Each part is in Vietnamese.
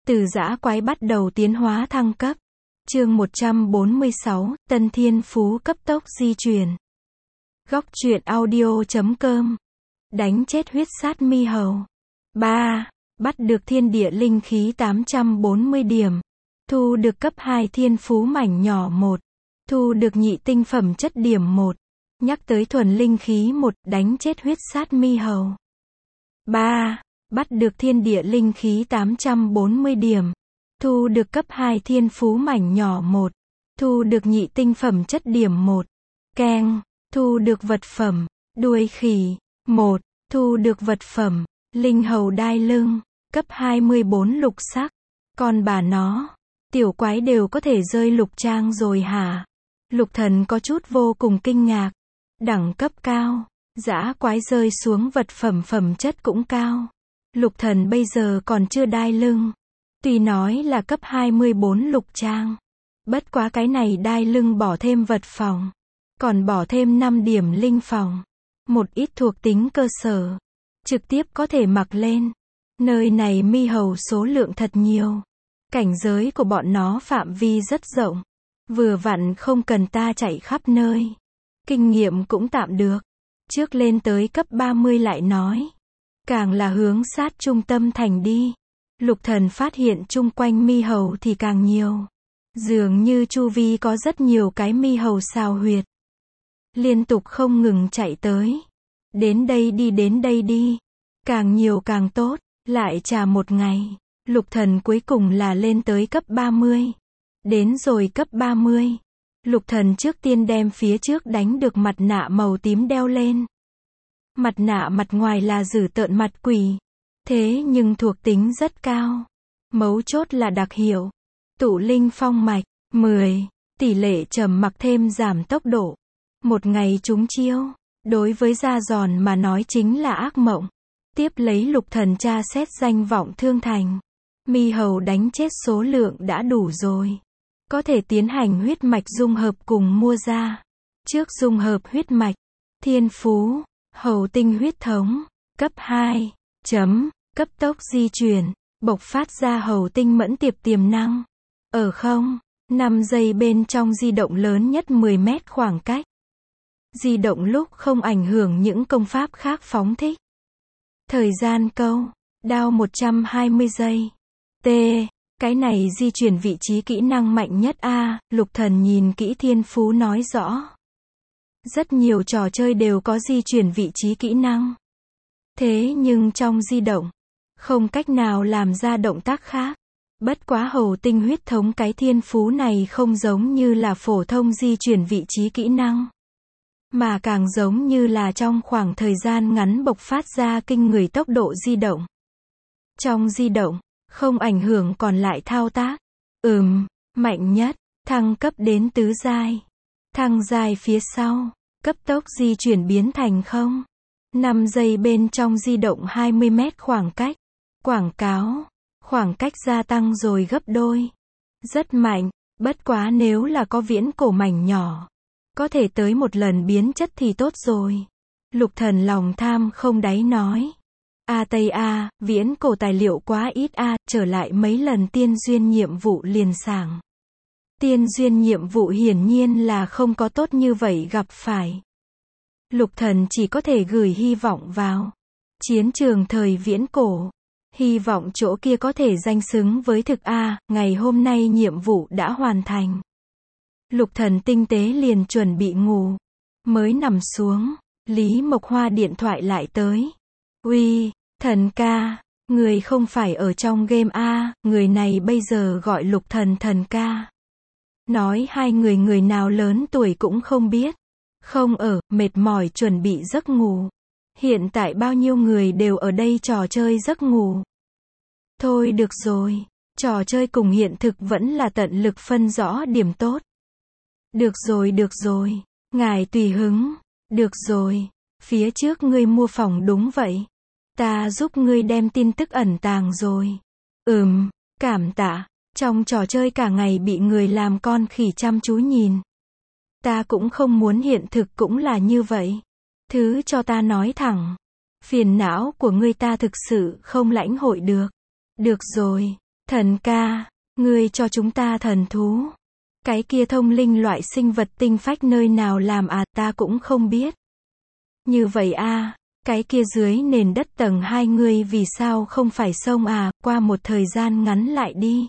Từ dã quái bắt đầu tiến hóa thăng cấp. Chương 146, Tân Thiên Phú cấp tốc di chuyển. Góc truyện audio.com. Đánh chết huyết sát mi hầu. 3. Bắt được thiên địa linh khí 840 điểm. Thu được cấp 2 thiên phú mảnh nhỏ 1. Thu được nhị tinh phẩm chất điểm 1. Nhắc tới thuần linh khí 1, đánh chết huyết sát mi hầu. 3. Bắt được thiên địa linh khí 840 điểm. Thu được cấp 2 thiên phú mảnh nhỏ 1. Thu được nhị tinh phẩm chất điểm 1. Keng. Thu được vật phẩm, đuôi khỉ, 1. Thu được vật phẩm, linh hầu đai lưng, cấp 24 lục sắc. Còn bà nó, tiểu quái đều có thể rơi lục trang rồi hả? Lục thần có chút vô cùng kinh ngạc. Đẳng cấp cao, dã quái rơi xuống vật phẩm phẩm chất cũng cao. Lục thần bây giờ còn chưa đai lưng. Tuy nói là cấp 24 lục trang. Bất quá cái này đai lưng bỏ thêm vật phòng. Còn bỏ thêm 5 điểm linh phòng. Một ít thuộc tính cơ sở. Trực tiếp có thể mặc lên. Nơi này mi hầu số lượng thật nhiều. Cảnh giới của bọn nó phạm vi rất rộng. Vừa vặn không cần ta chạy khắp nơi. Kinh nghiệm cũng tạm được. Trước lên tới cấp 30 lại nói. Càng là hướng sát trung tâm thành đi. Lục thần phát hiện chung quanh mi hầu thì càng nhiều. Dường như chu vi có rất nhiều cái mi hầu xào huyệt. Liên tục không ngừng chạy tới. Đến đây đi, đến đây đi. Càng nhiều càng tốt. Lại trà một ngày. Lục thần cuối cùng là lên tới cấp 30. Đến rồi cấp 30. Lục thần trước tiên đem phía trước đánh được mặt nạ màu tím đeo lên. Mặt nạ mặt ngoài là dữ tợn mặt quỷ. Thế nhưng thuộc tính rất cao. Mấu chốt là đặc hiệu. Tụ linh phong mạch, 10. Tỷ lệ trầm mặc thêm giảm tốc độ. Một ngày trúng chiêu. Đối với da giòn mà nói chính là ác mộng. Tiếp lấy lục thần tra xét danh vọng thương thành. Mi hầu đánh chết số lượng đã đủ rồi. Có thể tiến hành huyết mạch dung hợp cùng mua ra. Trước dung hợp huyết mạch. Thiên phú. Hầu tinh huyết thống. Cấp 2. Cấp tốc di chuyển. Bộc phát ra hầu tinh mẫn tiệp tiềm năng. Ở 5 giây bên trong di động lớn nhất 10 mét khoảng cách. Di động lúc không ảnh hưởng những công pháp khác phóng thích. Thời gian câu. Đao 120 giây. T. Cái này di chuyển vị trí kỹ năng mạnh nhất a. Lục thần nhìn kỹ thiên phú nói rõ. Rất nhiều trò chơi đều có di chuyển vị trí kỹ năng. Thế nhưng trong di động, không cách nào làm ra động tác khác. Bất quá hầu tinh huyết thống cái thiên phú này không giống như là phổ thông di chuyển vị trí kỹ năng. Mà càng giống như là trong khoảng thời gian ngắn bộc phát ra kinh người tốc độ di động. Trong di động, không ảnh hưởng còn lại thao tác. Mạnh nhất, thăng cấp đến tứ giai. Thăng giai phía sau, cấp tốc di chuyển biến thành 5 giây bên trong di động 20 mét khoảng cách. Quảng cáo, khoảng cách gia tăng rồi gấp đôi. Rất mạnh, bất quá nếu là có viễn cổ mảnh nhỏ. Có thể tới một lần biến chất thì tốt rồi. Lục thần lòng tham không đáy nói. Tây viễn cổ tài liệu quá ít trở lại mấy lần tiên duyên nhiệm vụ liền sảng. Tiên duyên nhiệm vụ hiển nhiên là không có tốt như vậy gặp phải. Lục thần chỉ có thể gửi hy vọng vào chiến trường thời viễn cổ. Hy vọng chỗ kia có thể danh xứng với thực ngày hôm nay nhiệm vụ đã hoàn thành. Lục thần tinh tế liền chuẩn bị ngủ. Mới nằm xuống, Lý Mộc Hoa điện thoại lại tới. Uy, thần ca, người không phải ở trong game người này bây giờ gọi lục thần thần ca. Nói hai người nào lớn tuổi cũng không biết. Không ở, mệt mỏi chuẩn bị giấc ngủ. Hiện tại bao nhiêu người đều ở đây trò chơi giấc ngủ. Thôi được rồi, trò chơi cùng hiện thực vẫn là tận lực phân rõ điểm tốt. Được rồi, ngài tùy hứng. Được rồi, phía trước ngươi mua phòng đúng vậy. Ta giúp ngươi đem tin tức ẩn tàng rồi. Cảm tạ, trong trò chơi cả ngày bị người làm con khỉ chăm chú nhìn. Ta cũng không muốn hiện thực cũng là như vậy. Thứ cho ta nói thẳng. Phiền não của ngươi ta thực sự không lãnh hội được. Được rồi, Thần ca, ngươi cho chúng ta thần thú. Cái kia thông linh loại sinh vật tinh phách nơi nào làm à, ta cũng không biết. Như vậy a, cái kia dưới nền đất tầng 2 ngươi vì sao không phải xông à, qua một thời gian ngắn lại đi.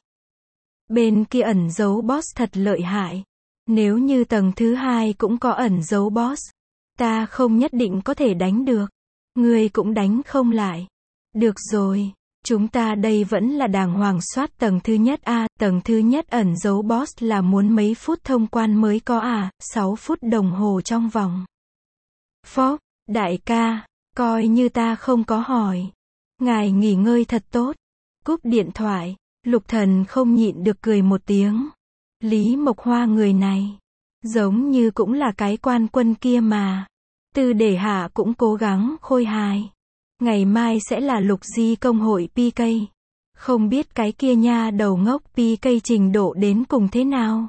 Bên kia ẩn giấu boss thật lợi hại. Nếu như tầng thứ 2 cũng có ẩn giấu boss, ta không nhất định có thể đánh được. Ngươi cũng đánh không lại. Được rồi, chúng ta đây vẫn là đàng hoàng soát tầng thứ nhất a, tầng thứ nhất ẩn giấu boss là muốn mấy phút thông quan mới có à, 6 phút đồng hồ trong vòng. Phốc, đại ca, coi như ta không có hỏi. Ngài nghỉ ngơi thật tốt. Cúp điện thoại, Lục Thần không nhịn được cười một tiếng. Lý Mộc Hoa người này, giống như cũng là cái quan quân kia mà. Tư Để Hạ cũng cố gắng khôi hài. Ngày mai sẽ là Lục Di công hội PK. Không biết cái kia nha đầu ngốc PK trình độ đến cùng thế nào.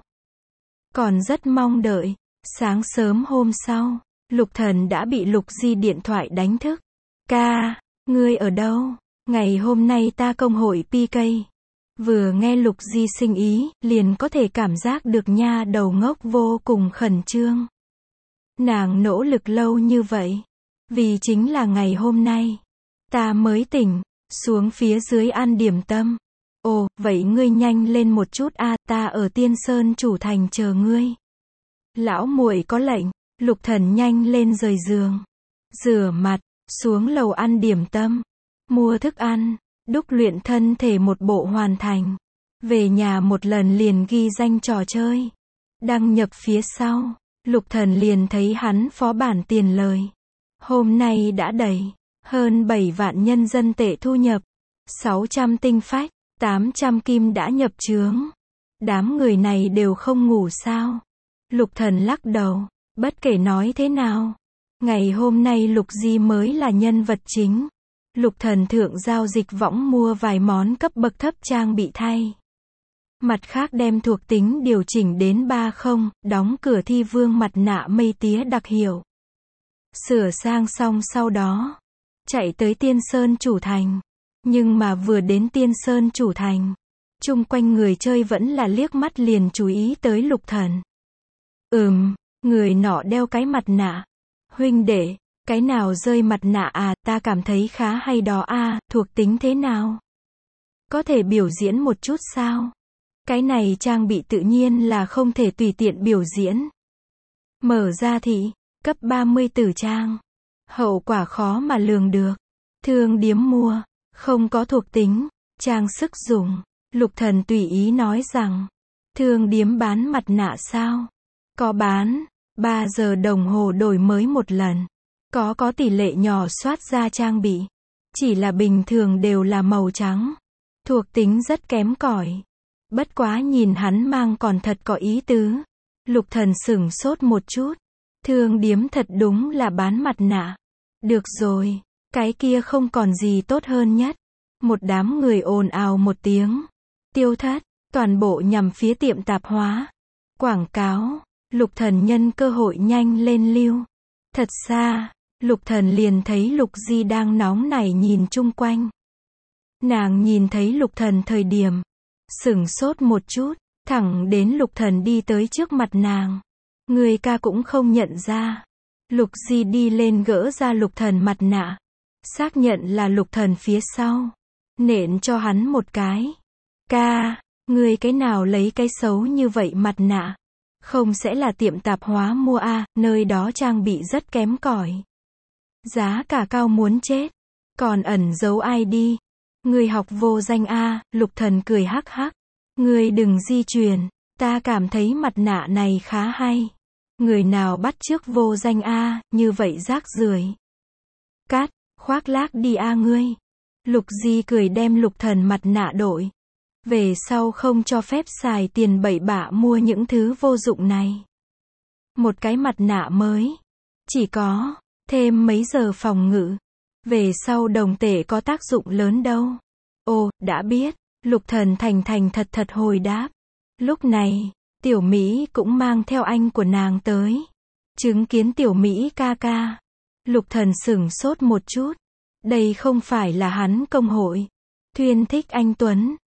Còn rất mong đợi. Sáng sớm hôm sau, Lục Thần đã bị Lục Di điện thoại đánh thức. Ca, ngươi ở đâu? Ngày hôm nay ta công hội PK. Vừa nghe Lục Di sinh ý, liền có thể cảm giác được nha đầu ngốc vô cùng khẩn trương. Nàng nỗ lực lâu như vậy. Vì chính là ngày hôm nay. Ta mới tỉnh, xuống phía dưới ăn điểm tâm. Ồ, vậy ngươi nhanh lên một chút a, ta ở Tiên Sơn Chủ Thành chờ ngươi. Lão muội có lệnh, Lục Thần nhanh lên rời giường. Rửa mặt, xuống lầu ăn điểm tâm. Mua thức ăn, đúc luyện thân thể một bộ hoàn thành. Về nhà một lần liền ghi danh trò chơi. Đăng nhập phía sau, Lục Thần liền thấy hắn phó bản tiền lời. Hôm nay đã đầy, hơn 7 vạn nhân dân tệ thu nhập. 600 tinh phách, 800 kim đã nhập chướng. Đám người này đều không ngủ sao? Lục Thần lắc đầu, bất kể nói thế nào. Ngày hôm nay Lục Di mới là nhân vật chính. Lục Thần thượng giao dịch võng mua vài món cấp bậc thấp trang bị thay. Mặt khác đem thuộc tính điều chỉnh đến 30, đóng cửa thi vương mặt nạ mây tía đặc hiệu. Sửa sang xong sau đó, chạy tới Tiên Sơn Chủ Thành. Nhưng mà vừa đến Tiên Sơn Chủ Thành, chung quanh người chơi vẫn là liếc mắt liền chú ý tới Lục Thần. Người nọ đeo cái mặt nạ. Huynh đệ, cái nào rơi mặt nạ à, ta cảm thấy khá hay đó a, thuộc tính thế nào? Có thể biểu diễn một chút sao? Cái này trang bị tự nhiên là không thể tùy tiện biểu diễn. Mở ra thị, cấp 30 tử trang. Hậu quả khó mà lường được. Thương điếm mua, không có thuộc tính, trang sức dùng. Lục Thần tùy ý nói rằng, thương điếm bán mặt nạ sao? Có bán, 3 giờ đồng hồ đổi mới một lần. Có tỷ lệ nhỏ soát ra trang bị. Chỉ là bình thường đều là màu trắng. Thuộc tính rất kém cỏi. Bất quá nhìn hắn mang còn thật có ý tứ. Lục Thần sửng sốt một chút. Thương điếm thật đúng là bán mặt nạ. Được rồi, cái kia không còn gì tốt hơn nhất. Một đám người ồn ào một tiếng. Tiêu thất, toàn bộ nhằm phía tiệm tạp hóa. Quảng cáo, Lục Thần nhân cơ hội nhanh lên lưu. Thật xa, Lục Thần liền thấy Lục Di đang nóng nảy nhìn chung quanh. Nàng nhìn thấy Lục Thần thời điểm, sửng sốt một chút, thẳng đến Lục Thần đi tới trước mặt nàng. Người ca cũng không nhận ra. Lục Di đi lên gỡ ra Lục Thần mặt nạ. Xác nhận là Lục Thần phía sau. Nện cho hắn một cái. Ca, người cái nào lấy cái xấu như vậy mặt nạ? Không sẽ là tiệm tạp hóa mua a, nơi đó trang bị rất kém cỏi. Giá cả cao muốn chết. Còn ẩn giấu ID. Người học vô danh a, Lục Thần cười hắc hắc. Người đừng di chuyển, ta cảm thấy mặt nạ này khá hay. Người nào bắt chước vô danh a, như vậy rác rưởi. Cát, khoác lác đi a ngươi. Lục Di cười đem Lục Thần mặt nạ đổi. Về sau không cho phép xài tiền bậy bạ mua những thứ vô dụng này. Một cái mặt nạ mới. Chỉ có, thêm mấy giờ phòng ngự. Về sau đồng tệ có tác dụng lớn đâu. Ồ, đã biết. Lục Thần thành thành thật thật hồi đáp. Lúc này, Tiểu Mỹ cũng mang theo anh của nàng tới. Chứng kiến Tiểu Mỹ ca ca. Lục Thần sửng sốt một chút. Đây không phải là hắn công hội. Thuyên thích anh Tuấn.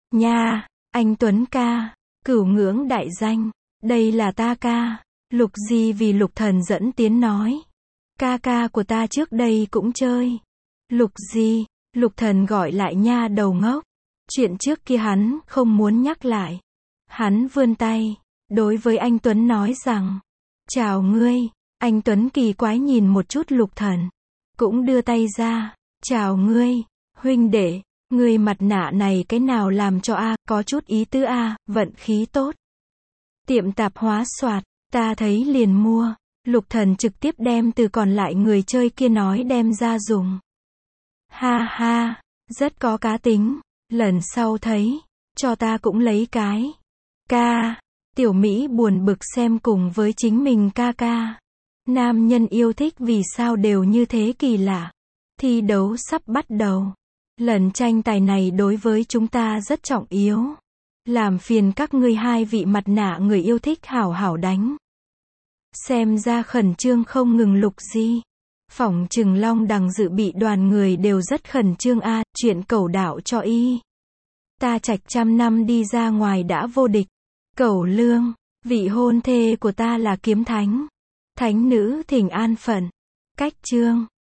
Nha, anh Tuấn ca, cửu ngưỡng đại danh, đây là ta ca. Lục Di vì Lục Thần dẫn tiến nói. Ca ca của ta trước đây cũng chơi. Lục Di, Lục Thần gọi lại nha đầu ngốc. Chuyện trước kia hắn không muốn nhắc lại. Hắn vươn tay, đối với anh Tuấn nói rằng, chào ngươi. Anh Tuấn kỳ quái nhìn một chút Lục Thần, cũng đưa tay ra, chào ngươi, huynh đệ, ngươi mặt nạ này cái nào làm cho a, có chút ý tứ a, vận khí tốt. Tiệm tạp hóa soạt, ta thấy liền mua. Lục Thần trực tiếp đem từ còn lại người chơi kia nói đem ra dùng. Ha ha, rất có cá tính, lần sau thấy, cho ta cũng lấy cái. Ca, tiểu Mỹ buồn bực xem cùng với chính mình ca ca. Nam nhân yêu thích vì sao đều như thế kỳ lạ. Thi đấu sắp bắt đầu. Lần tranh tài này đối với chúng ta rất trọng yếu. Làm phiền các ngươi hai vị mặt nạ người yêu thích hảo hảo đánh. Xem ra khẩn trương không ngừng Lục Di. Phỏng chừng Long Đằng dự bị đoàn người đều rất khẩn trương a, chuyện cẩu đạo cho y. Ta Trạch trăm năm đi ra ngoài đã vô địch. Cẩu Lương, vị hôn thê của ta là Kiếm Thánh. Thánh nữ thỉnh an phận. Cách chương